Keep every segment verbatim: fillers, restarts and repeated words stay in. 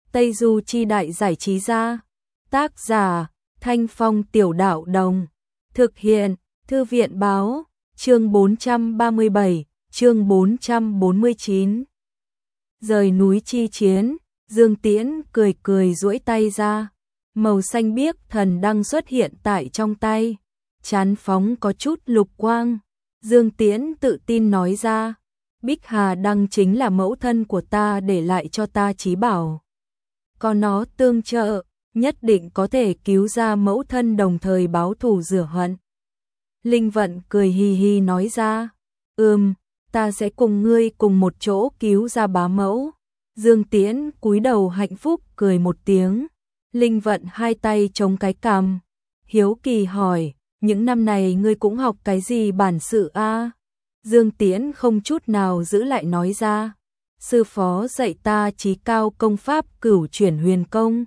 Tây Du Chi Đại Giải Trí Gia. Tác giả Thanh Phong Tiểu Đạo Đồng. Thực hiện Thư viện Báo. Chương bốn trăm ba mươi bảy, chương bốn trăm bốn mươi chín. Rời núi chi chiến, Dương Tiễn cười cười duỗi tay ra. Màu xanh biếc thần đăng xuất hiện tại trong tay. Chán phóng có chút lục quang. Dương Tiễn tự tin nói ra. Bích Hà đăng chính là mẫu thân của ta để lại cho ta chí bảo. Có nó tương trợ, nhất định có thể cứu ra mẫu thân đồng thời báo thù rửa hận. Linh Vận cười hi hi nói ra. Ừm, ta sẽ cùng ngươi cùng một chỗ cứu ra bá mẫu. Dương Tiễn cúi đầu hạnh phúc cười một tiếng. Linh Vận hai tay chống cái cằm. Hiếu kỳ hỏi, những năm này ngươi cũng học cái gì bản sự a? Dương Tiễn không chút nào giữ lại nói ra. Sư phó dạy ta chí cao công pháp cửu chuyển huyền công.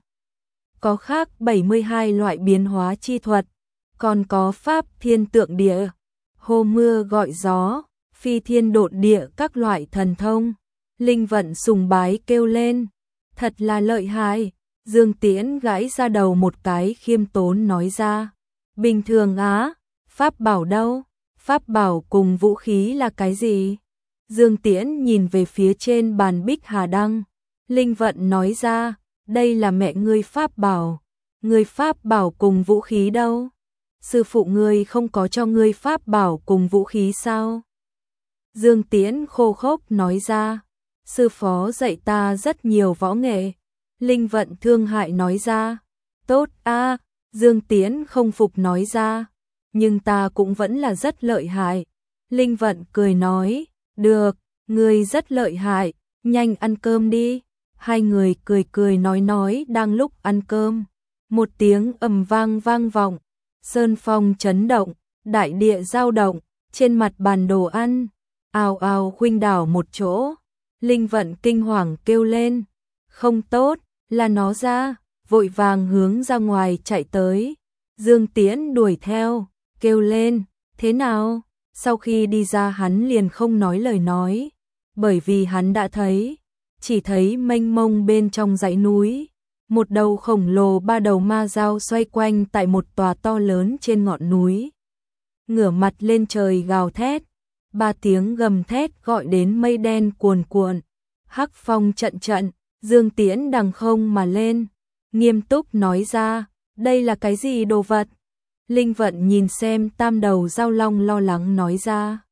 Có khác bảy mươi hai loại biến hóa chi thuật. Còn có pháp thiên tượng địa, hô mưa gọi gió, phi thiên độn địa các loại thần thông. Linh Vận sùng bái kêu lên. Thật là lợi hại. Dương Tiễn gãi ra đầu một cái khiêm tốn nói ra. Bình thường á, pháp bảo đâu? Pháp bảo cùng vũ khí là cái gì? Dương Tiễn nhìn về phía trên bàn Bích Hà đăng. Linh Vận nói ra, đây là mẹ ngươi pháp bảo. Ngươi pháp bảo cùng vũ khí đâu? Sư phụ ngươi không có cho ngươi pháp bảo cùng vũ khí sao? Dương Tiễn khô khốc nói ra. Sư phó dạy ta rất nhiều võ nghệ. Linh Vận thương hại nói ra. Tốt a, Dương Tiễn không phục nói ra. Nhưng ta cũng vẫn là rất lợi hại. Linh Vận cười nói. Được, ngươi rất lợi hại, nhanh ăn cơm đi. Hai người cười cười nói nói đang lúc ăn cơm. Một tiếng ầm vang vang vọng. Sơn phong chấn động, đại địa dao động, trên mặt bàn đồ ăn. Ào ào khuynh đảo một chỗ. Linh Vận kinh hoàng kêu lên. Không tốt, là nó ra, vội vàng hướng ra ngoài chạy tới. Dương Tiễn đuổi theo, kêu lên, thế nào? Sau khi đi ra hắn liền không nói lời nói, bởi vì hắn đã thấy, chỉ thấy mênh mông bên trong dãy núi, một đầu khổng lồ ba đầu ma dao xoay quanh tại một tòa to lớn trên ngọn núi. Ngửa mặt lên trời gào thét, ba tiếng gầm thét gọi đến mây đen cuồn cuộn, hắc phong trận trận, Dương Tiễn đằng không mà lên, nghiêm túc nói ra, đây là cái gì đồ vật? Linh Vận nhìn xem tam đầu dao long lo lắng nói ra.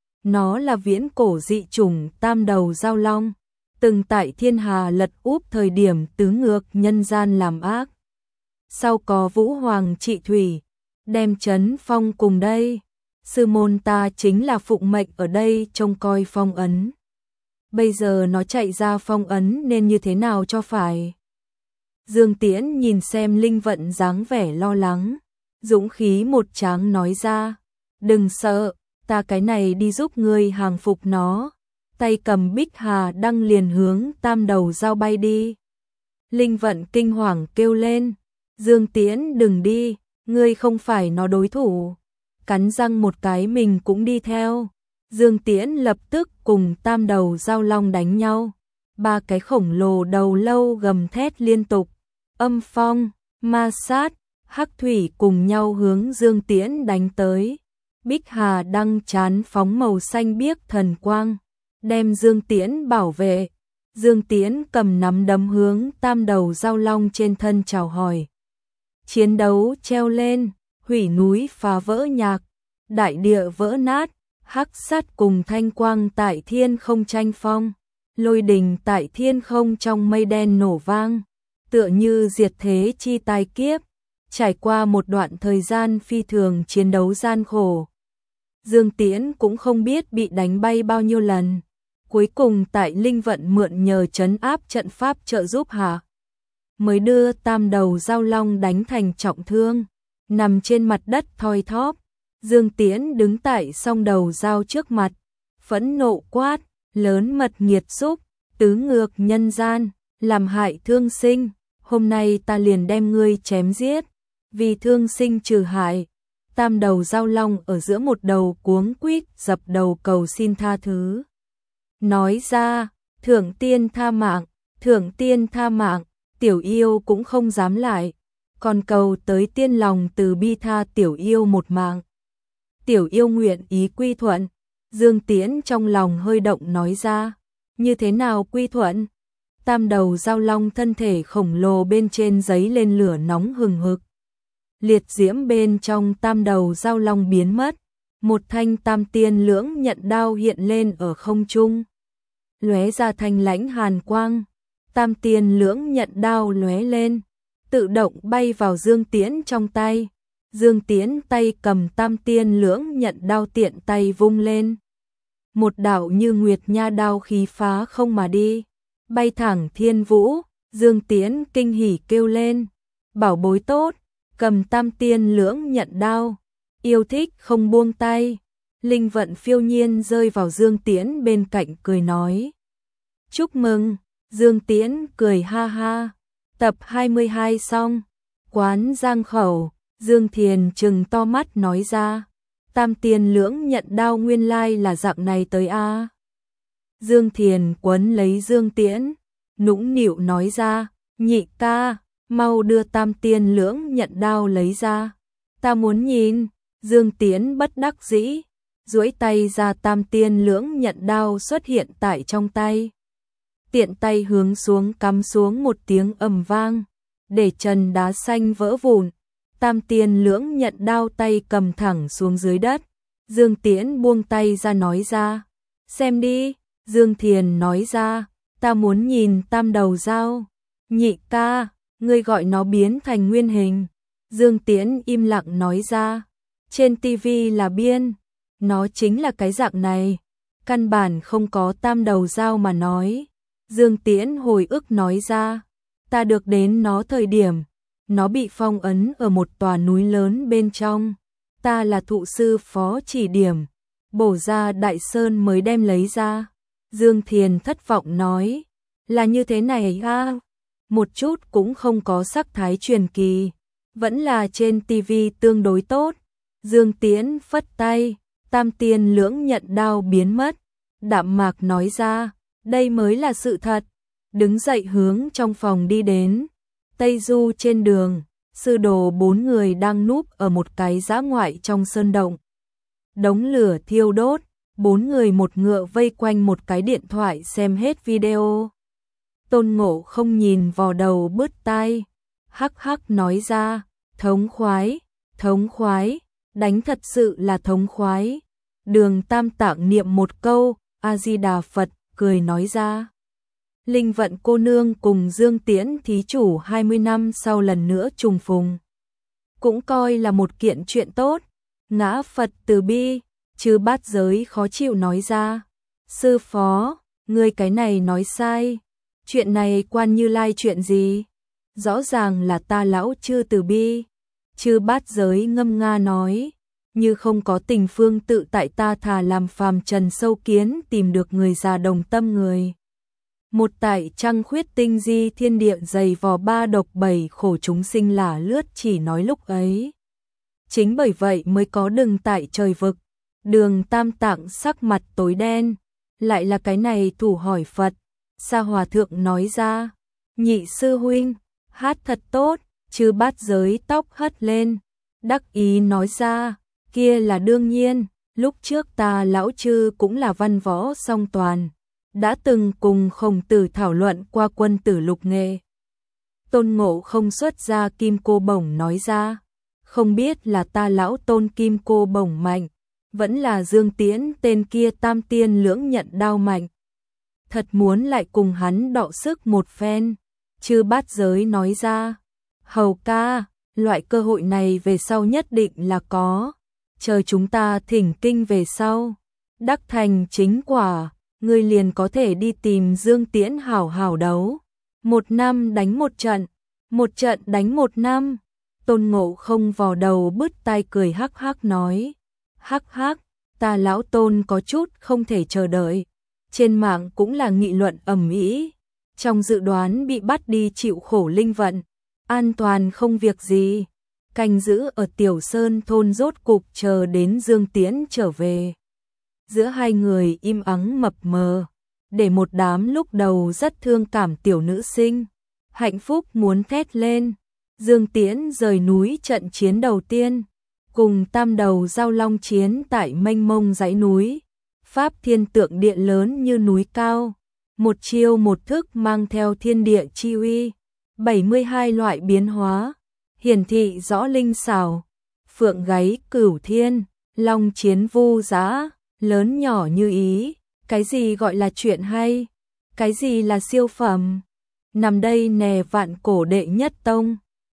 Nó là viễn cổ dị chủng tam đầu dao long, từng tại thiên hà lật úp thời điểm tứ ngược nhân gian làm ác. Sau có Vũ Hoàng trị thủy, đem trấn phong cùng đây. Sư môn ta chính là phụng mệnh ở đây trông coi phong ấn. Bây giờ nó chạy ra phong ấn nên như thế nào cho phải? Dương Tiễn nhìn xem Linh Vận dáng vẻ lo lắng. Dũng khí một tráng nói ra, đừng sợ, ta cái này đi giúp ngươi hàng phục nó. Tay cầm Bích Hà đăng liền hướng tam đầu dao bay đi. Linh Vận kinh hoàng kêu lên, Dương Tiễn đừng đi, ngươi không phải nó đối thủ. Cắn răng một cái mình cũng đi theo. Dương Tiễn lập tức cùng tam đầu dao long đánh nhau. Ba cái khổng lồ đầu lâu gầm thét liên tục, âm phong, ma sát, hắc thủy cùng nhau hướng Dương Tiễn đánh tới. Bích Hà đăng chán phóng màu xanh biếc thần quang, đem Dương Tiễn bảo vệ. Dương Tiễn cầm nắm đấm hướng tam đầu dao long trên thân chào hỏi. Chiến đấu treo lên, hủy núi phá vỡ nhạc, đại địa vỡ nát, hắc sát cùng thanh quang tại thiên không tranh phong, lôi đình tại thiên không trong mây đen nổ vang, tựa như diệt thế chi tai kiếp. Trải qua một đoạn thời gian phi thường chiến đấu gian khổ, Dương Tiễn cũng không biết bị đánh bay bao nhiêu lần. Cuối cùng tại Linh Vận mượn nhờ trấn áp trận pháp trợ giúp hạ, mới đưa tam đầu dao long đánh thành trọng thương, nằm trên mặt đất thoi thóp. Dương Tiễn đứng tại song đầu dao trước mặt, phẫn nộ quát, lớn mật nghiệt xúc, tứ ngược nhân gian, làm hại thương sinh, hôm nay ta liền đem ngươi chém giết. Vì thương sinh trừ hại, tam đầu dao long ở giữa một đầu cuống quýt dập đầu cầu xin tha thứ. Nói ra, thượng tiên tha mạng, thượng tiên tha mạng, Tiểu yêu cũng không dám lại, còn cầu tới tiên lòng từ bi tha tiểu yêu một mạng. Tiểu yêu nguyện ý quy thuận. Dương Tiễn trong lòng hơi động nói ra, như thế nào quy thuận? Tam đầu giao long thân thể khổng lồ bên trên giấy lên lửa nóng hừng hực. Liệt diễm bên trong tam đầu giao long biến mất, một thanh tam tiên lưỡng nhận đao hiện lên ở không trung. Lóe ra thanh lãnh hàn quang, tam tiên lưỡng nhận đao lóe lên, tự động bay vào Dương Tiễn trong tay. Dương Tiễn tay cầm tam tiên lưỡng nhận đao tiện tay vung lên. Một đạo như nguyệt nha đao khí phá không mà đi, bay thẳng thiên vũ. Dương Tiễn kinh hỉ kêu lên, bảo bối tốt, cầm tam tiên lưỡng nhận đao, yêu thích không buông tay. Linh vận phiêu nhiên rơi vào Dương Tiễn bên cạnh cười nói, chúc mừng. Dương Tiễn cười ha ha. Tập hai mươi hai xong. Quán Giang Khẩu, Dương Thiền trừng to mắt nói ra, tam tiên lưỡng nhận đao nguyên lai là dạng này tới a. Dương Thiền quấn lấy Dương Tiễn, nũng nịu nói ra, nhị ca, mau đưa tam tiên lưỡng nhận đao lấy ra, ta muốn nhìn. Dương Tiễn bất đắc dĩ, duỗi tay ra, tam tiên lưỡng nhận đao xuất hiện tại trong tay. Tiện tay hướng xuống cắm xuống một tiếng ầm vang, để trần đá xanh vỡ vụn. Tam tiên lưỡng nhận đao tay cầm thẳng xuống dưới đất. Dương Tiễn buông tay ra nói ra, xem đi. Dương Thiền nói ra, ta muốn nhìn tam đầu dao. Nhị ca, ngươi gọi nó biến thành nguyên hình. Dương Tiễn im lặng nói ra, trên tivi là biên, nó chính là cái dạng này, căn bản không có tam đầu dao mà nói. Dương Tiễn hồi ức nói ra, ta được đến nó thời điểm, nó bị phong ấn ở một tòa núi lớn bên trong, ta là thụ sư phó chỉ điểm, bổ ra đại sơn mới đem lấy ra. Dương Thiền thất vọng nói, là như thế này à, một chút cũng không có sắc thái truyền kỳ, vẫn là trên tivi tương đối tốt. Dương Tiễn phất tay, tam tiên lưỡng nhận đao biến mất, đạm mạc nói ra, đây mới là sự thật. Đứng dậy hướng trong phòng đi đến. Tây Du trên đường, sư đồ bốn người đang núp ở một cái dã ngoại trong sơn động. Đống lửa thiêu đốt, bốn người một ngựa vây quanh một cái điện thoại xem hết video. Tôn Ngộ không nhìn vào đầu bứt tai, hắc hắc nói ra, thống khoái, thống khoái, đánh thật sự là thống khoái. Đường Tam Tạng niệm một câu, A-di-đà Phật, cười nói ra. Linh vận cô nương cùng Dương Tiễn thí chủ hai mươi năm sau lần nữa trùng phùng, cũng coi là một kiện chuyện tốt. Ngã Phật từ bi, chứ bát giới khó chịu nói ra, sư phó, ngươi cái này nói sai, chuyện này quan Như Lai chuyện gì? Rõ ràng là ta lão chư từ bi. Chư bát giới ngâm nga nói, như không có tình phương tự tại, ta thà làm phàm trần sâu kiến tìm được người già đồng tâm người. Một tại trăng khuyết tinh di thiên địa dày vò ba độc bảy khổ chúng sinh là lướt, chỉ nói lúc ấy. Chính bởi vậy mới có đừng tại trời vực. Đường Tam Tạng sắc mặt tối đen, lại là cái này thủ hỏi Phật. Sa Hòa Thượng nói ra, nhị sư huynh, hát thật tốt. Chư bát giới tóc hất lên, đắc ý nói ra, kia là đương nhiên, lúc trước ta lão chư cũng là văn võ song toàn, đã từng cùng Khổng Tử thảo luận qua quân tử lục nghệ. Tôn Ngộ không xuất ra kim cô bổng nói ra, không biết là ta lão Tôn kim cô bổng mạnh, vẫn là Dương Tiễn tên kia tam tiên lưỡng nhận đao mạnh. Thật muốn lại cùng hắn đọ sức một phen. Chư bát giới nói ra, hầu ca, loại cơ hội này về sau nhất định là có, chờ chúng ta thỉnh kinh về sau, đắc thành chính quả, ngươi liền có thể đi tìm Dương Tiễn hảo hảo đấu. Một năm đánh một trận, một trận đánh một năm. Tôn Ngộ không vò đầu bứt tai cười hắc hắc nói, hắc hắc, ta lão Tôn có chút không thể chờ đợi. Trên mạng cũng là nghị luận ầm ĩ, trong dự đoán bị bắt đi chịu khổ linh vận, an toàn không việc gì, canh giữ ở Tiểu Sơn thôn rốt cục chờ đến Dương Tiễn trở về. Giữa hai người im ắng mập mờ, để một đám lúc đầu rất thương cảm tiểu nữ sinh, hạnh phúc muốn thét lên. Dương Tiễn rời núi trận chiến đầu tiên, cùng tam đầu giao long chiến tại mênh mông dãy núi. Pháp thiên tượng địa lớn như núi cao, một chiêu một thức mang theo thiên địa chi uy, bảy mươi hai loại biến hóa, hiển thị rõ linh xảo. Phượng gáy cửu thiên, long chiến vu dã, lớn nhỏ như ý. Cái gì gọi là chuyện hay? Cái gì là siêu phẩm? Nằm đây nè vạn cổ đệ nhất tông.